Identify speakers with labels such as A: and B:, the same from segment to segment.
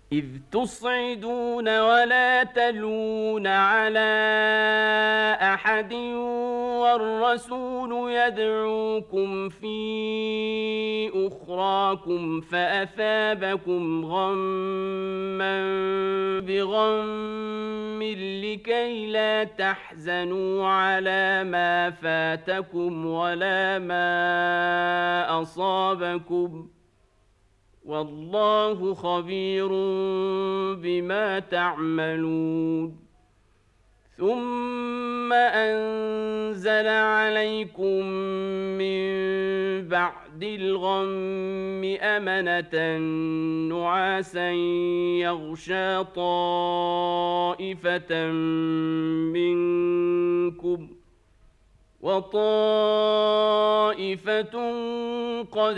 A: إذ تصعدون ولا تلوون على أحد والرسول يدعوكم في أخراكم فأثابكم غما بغم لكي لا تحزنوا على ما فاتكم ولا ما أصابكم والله خبير بما تعملون ثم أنزل عليكم من بعد الغم أمنة نعاسا يغشى طائفة منكم وطائفة قد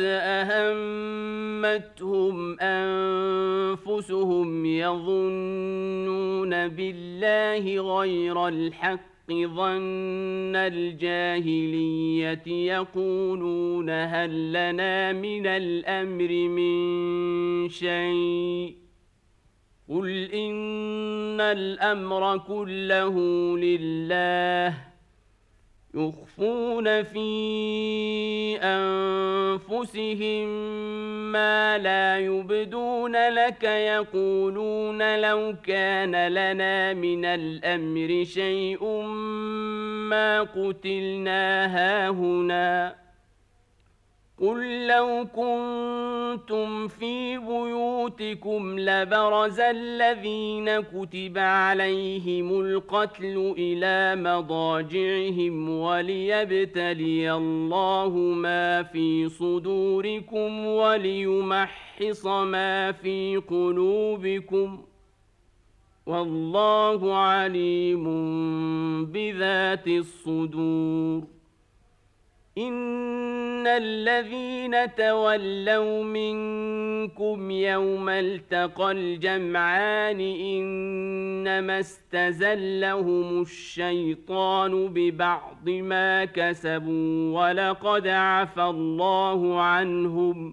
A: أهمتهم أنفسهم يظنون بالله غير الحق ظن الجاهلية يقولون هل لنا من الأمر من شيء قل إن الأمر كله لله يخفون في أنفسهم ما لا يبدون لك يقولون لو كان لنا من الأمر شيء ما قتلنا هاهنا قل لو كنتم في بيوتكم لبرز الذين كتب عليهم القتل إلى مضاجعهم وليبتلي الله ما في صدوركم وليمحص ما في قلوبكم والله عليم بذات الصدور إن الذين تولوا منكم يوم التقى الجمعان إنما استزلهم الشيطان ببعض ما كسبوا ولقد عفى الله عنهم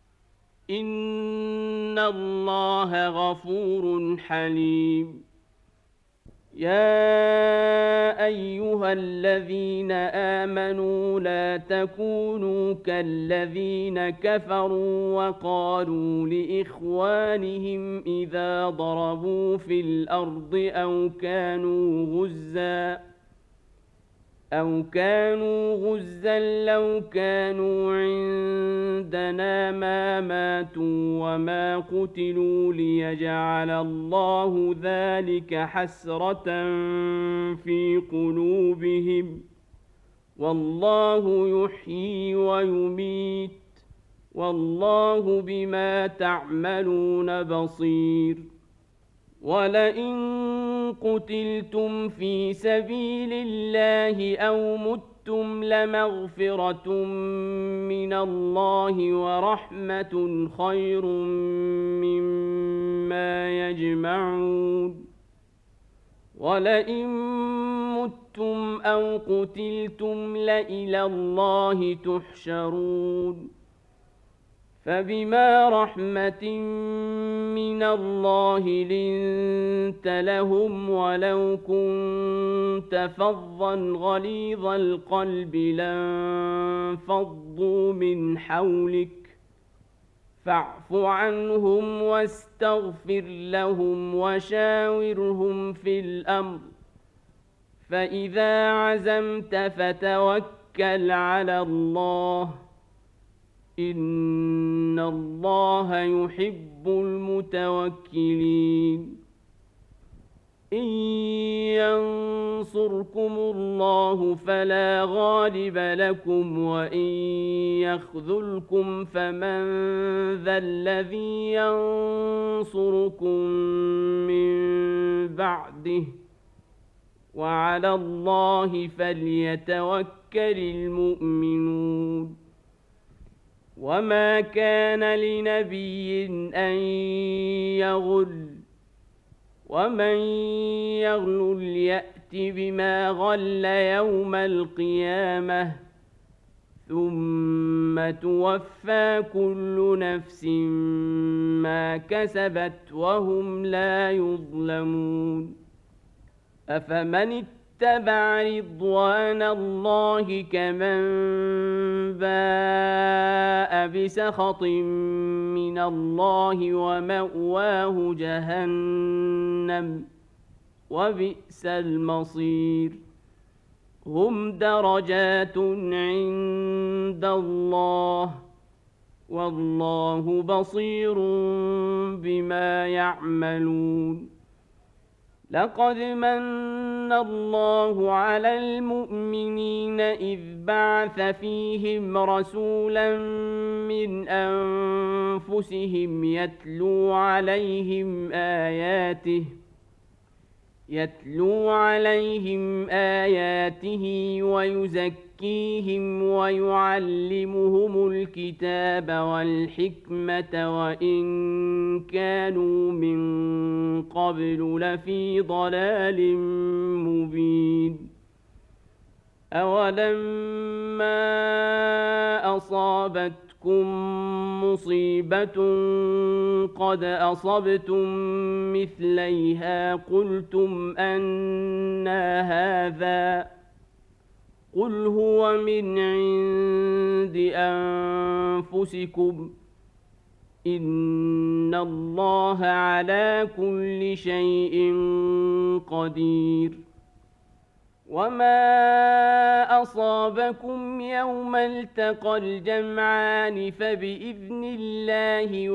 A: إن الله غفور حليم يا أيها الذين آمنوا لا تكونوا كالذين كفروا وقالوا لإخوانهم إذا ضربوا في الأرض أو كانوا غزا لو كانوا عندنا ما ماتوا وما قتلوا ليجعل الله ذلك حسرة في قلوبهم والله يحيي ويميت والله بما تعملون بصير ولئن قتلتم في سبيل الله أو متم لمغفرة من الله ورحمة خير مما يجمعون ولئن متم أو قتلتم لإلى الله تحشرون فبما رحمة من الله لنت لهم ولو كنت فظا غليظ القلب لانفضوا من حولك فاعف عنهم واستغفر لهم وشاورهم في الأمر فإذا عزمت فتوكل على الله إن الله يحب المتوكلين إن ينصركم الله فلا غالب لكم وإن يخذلكم فمن ذا الذي ينصركم من بعده وعلى الله فليتوكل المؤمنون وما كان لنبي أن يغل ومن يغل يأت بما غل يوم القيامة ثم توفى كل نفس ما كسبت وهم لا يظلمون أفمن اتبع رضوان الله كمن باء بسخط من الله ومأواه جهنم وبئس المصير هم درجات عند الله والله بصير بما يعملون لقد من الله على المؤمنين إذ بعث فيهم رسولا من أنفسهم يتلو عليهم آياته ويزكيهم ويعلمهم الكتاب والحكمة وإن كانوا من قبل لفي ضلال مبين أولما أصابتكم مصيبة قد أصبتم مثليها قلتم أنى هذا قل هو من عند أنفسكم إن الله على كل شيء قدير وما أصابكم يوم التقى الجمعان فبإذن الله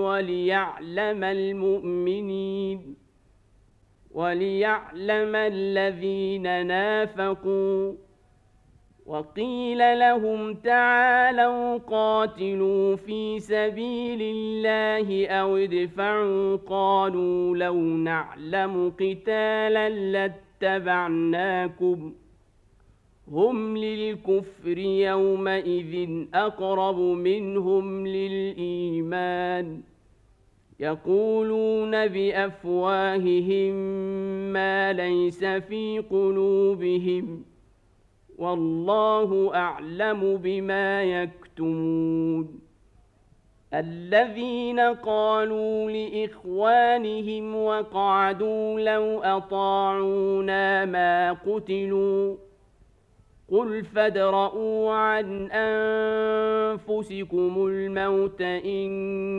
A: وليعلم الذين نافقوا وقيل لهم تعالوا قاتلوا في سبيل الله أو ادفعوا قالوا لو نعلم قتالا لاتبعناكم هم للكفر يومئذ أقرب منهم للإيمان يقولون بأفواههم ما ليس في قلوبهم والله أعلم بما يكتمون الذين قالوا لإخوانهم وقعدوا لو أطاعونا ما قتلوا قل فادرءوا عن أنفسكم الموت إن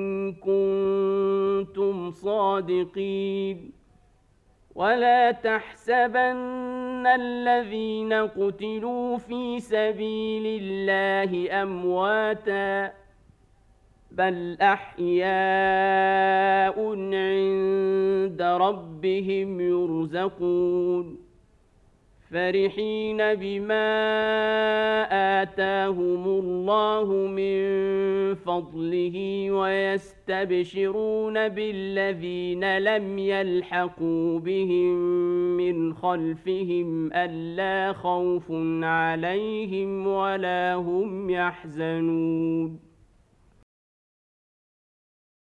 A: كنتم صادقين ولا تحسبن الذين قتلوا في سبيل الله أمواتا بل أحياء عند ربهم يرزقون فرحين بما آتاهم الله من فضله ويستبشرون بالذين لم يلحقوا بهم من خلفهم ألا خوف عليهم ولا هم يحزنون